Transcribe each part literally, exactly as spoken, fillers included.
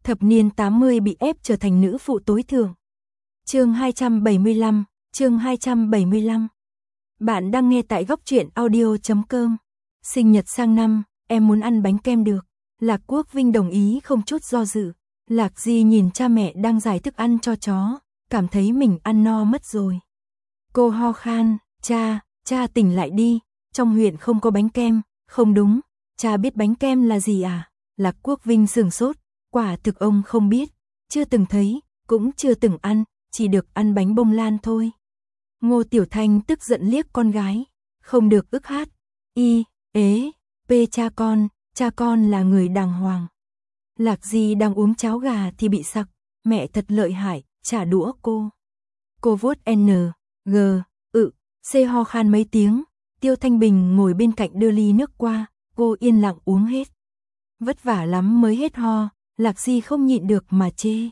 thập niên tám mươi bị ép trở thành nữ phụ tối thượng. Chương hai trăm bảy mươi lăm, chương hai trăm bảy mươi lăm. Bạn đang nghe tại góc truyện audio chấm com. Sinh nhật sang năm, em muốn ăn bánh kem được. Lạc Quốc Vinh đồng ý không chút do dự. Lạc Di nhìn cha mẹ đang giải thức ăn cho chó, cảm thấy mình ăn no mất rồi. Cô ho khan, cha, cha tỉnh lại đi, trong huyện không có bánh kem. Không đúng, cha biết bánh kem là gì à? Lạc Quốc Vinh sửng sốt, quả thực ông không biết, chưa từng thấy, cũng chưa từng ăn, chỉ được ăn bánh bông lan thôi. Ngô Tiểu Thanh tức giận liếc con gái, không được ức hát, y, ế, p cha con, cha con là người đàng hoàng. Lạc Di đang uống cháo gà thì bị sặc, mẹ thật lợi hại, trả đũa cô. Cô vuốt N, G, ự, C ho khan mấy tiếng, Tiêu Thanh Bình ngồi bên cạnh đưa ly nước qua, cô yên lặng uống hết. Vất vả lắm mới hết ho, Lạc Di không nhịn được mà chê.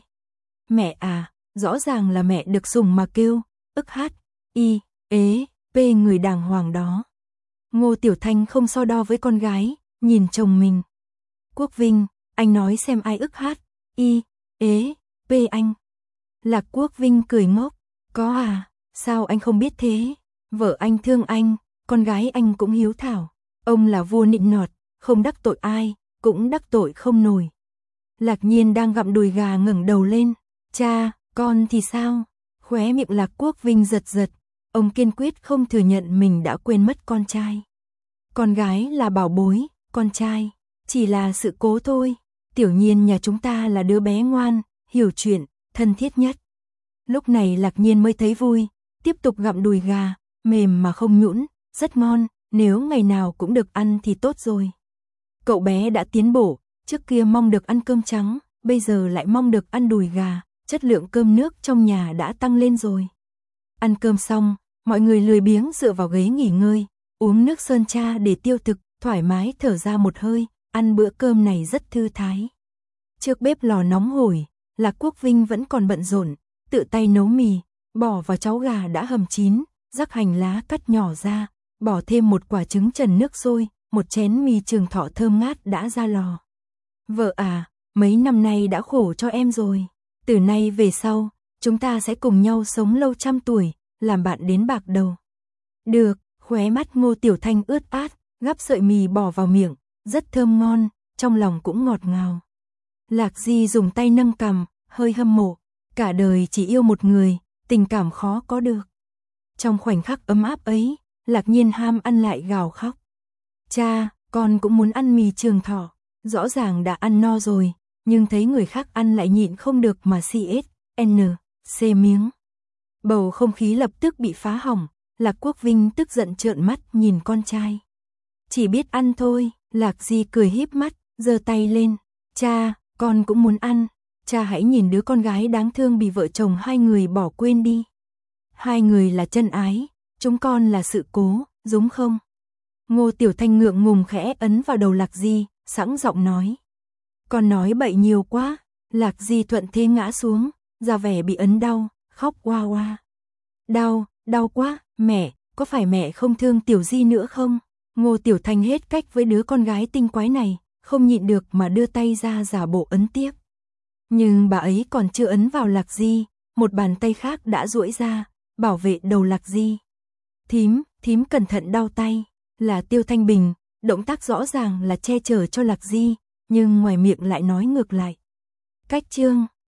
Mẹ à, rõ ràng là mẹ được sủng mà kêu, ức hát, y, ế, p người đàng hoàng đó. Ngô Tiểu Thanh không so đo với con gái, nhìn chồng mình. Quốc Vinh, anh nói xem ai ức hát, y, ế, p anh. Lạc Quốc Vinh cười ngốc, có à, sao anh không biết thế? Vợ anh thương anh, con gái anh cũng hiếu thảo. Ông là vua nịnh nọt, không đắc tội ai, cũng đắc tội không nổi. Lạc Nhiên đang gặm đùi gà ngẩng đầu lên. Cha, con thì sao? Khóe miệng Lạc Quốc Vinh giật giật. Ông kiên quyết không thừa nhận mình đã quên mất con trai. Con gái là bảo bối, con trai chỉ là sự cố thôi. Tiểu Nhiên nhà chúng ta là đứa bé ngoan, hiểu chuyện, thân thiết nhất. Lúc này Lạc Nhiên mới thấy vui, tiếp tục gặm đùi gà, mềm mà không nhũn, rất ngon, nếu ngày nào cũng được ăn thì tốt rồi. Cậu bé đã tiến bộ, trước kia mong được ăn cơm trắng, bây giờ lại mong được ăn đùi gà, chất lượng cơm nước trong nhà đã tăng lên rồi. Ăn cơm xong, mọi người lười biếng dựa vào ghế nghỉ ngơi, uống nước sơn tra để tiêu thực, thoải mái thở ra một hơi, ăn bữa cơm này rất thư thái. Trước bếp lò nóng hổi, Lạc Quốc Vinh vẫn còn bận rộn, tự tay nấu mì, bỏ vào cháo gà đã hầm chín, rắc hành lá cắt nhỏ ra, bỏ thêm một quả trứng trần nước sôi, một chén mì Trường Thọ thơm ngát đã ra lò. Vợ à, mấy năm nay đã khổ cho em rồi. Từ nay về sau, chúng ta sẽ cùng nhau sống lâu trăm tuổi, làm bạn đến bạc đầu. Được, khóe mắt Ngô Tiểu Thanh ướt át, gắp sợi mì bỏ vào miệng, rất thơm ngon, trong lòng cũng ngọt ngào. Lạc Di dùng tay nâng cằm, hơi hâm mộ, cả đời chỉ yêu một người, tình cảm khó có được. Trong khoảnh khắc ấm áp ấy, Lạc Nhiên ham ăn lại gào khóc. Cha, con cũng muốn ăn mì Trường Thọ, rõ ràng đã ăn no rồi, nhưng thấy người khác ăn lại nhịn không được mà xì ết, n, c miếng. Bầu không khí lập tức bị phá hỏng, Lạc Quốc Vinh tức giận trợn mắt nhìn con trai. Chỉ biết ăn thôi, Lạc Di cười híp mắt, giơ tay lên. Cha, con cũng muốn ăn, cha hãy nhìn đứa con gái đáng thương bị vợ chồng hai người bỏ quên đi. Hai người là chân ái, chúng con là sự cố, đúng không? Ngô Tiểu Thanh ngượng ngùng khẽ ấn vào đầu Lạc Di, sẵn giọng nói. Con nói bậy nhiều quá. Lạc Di thuận thế ngã xuống, ra vẻ bị ấn đau, khóc oa oa. Đau, đau quá, mẹ, có phải mẹ không thương Tiểu Di nữa không? Ngô Tiểu Thanh hết cách với đứa con gái tinh quái này, không nhịn được mà đưa tay ra giả bộ ấn tiếp. Nhưng bà ấy còn chưa ấn vào Lạc Di, một bàn tay khác đã duỗi ra, bảo vệ đầu Lạc Di. Thím, thím cẩn thận đau tay, là Tiêu Thanh Bình, động tác rõ ràng là che chở cho Lạc Di, nhưng ngoài miệng lại nói ngược lại. Cách chương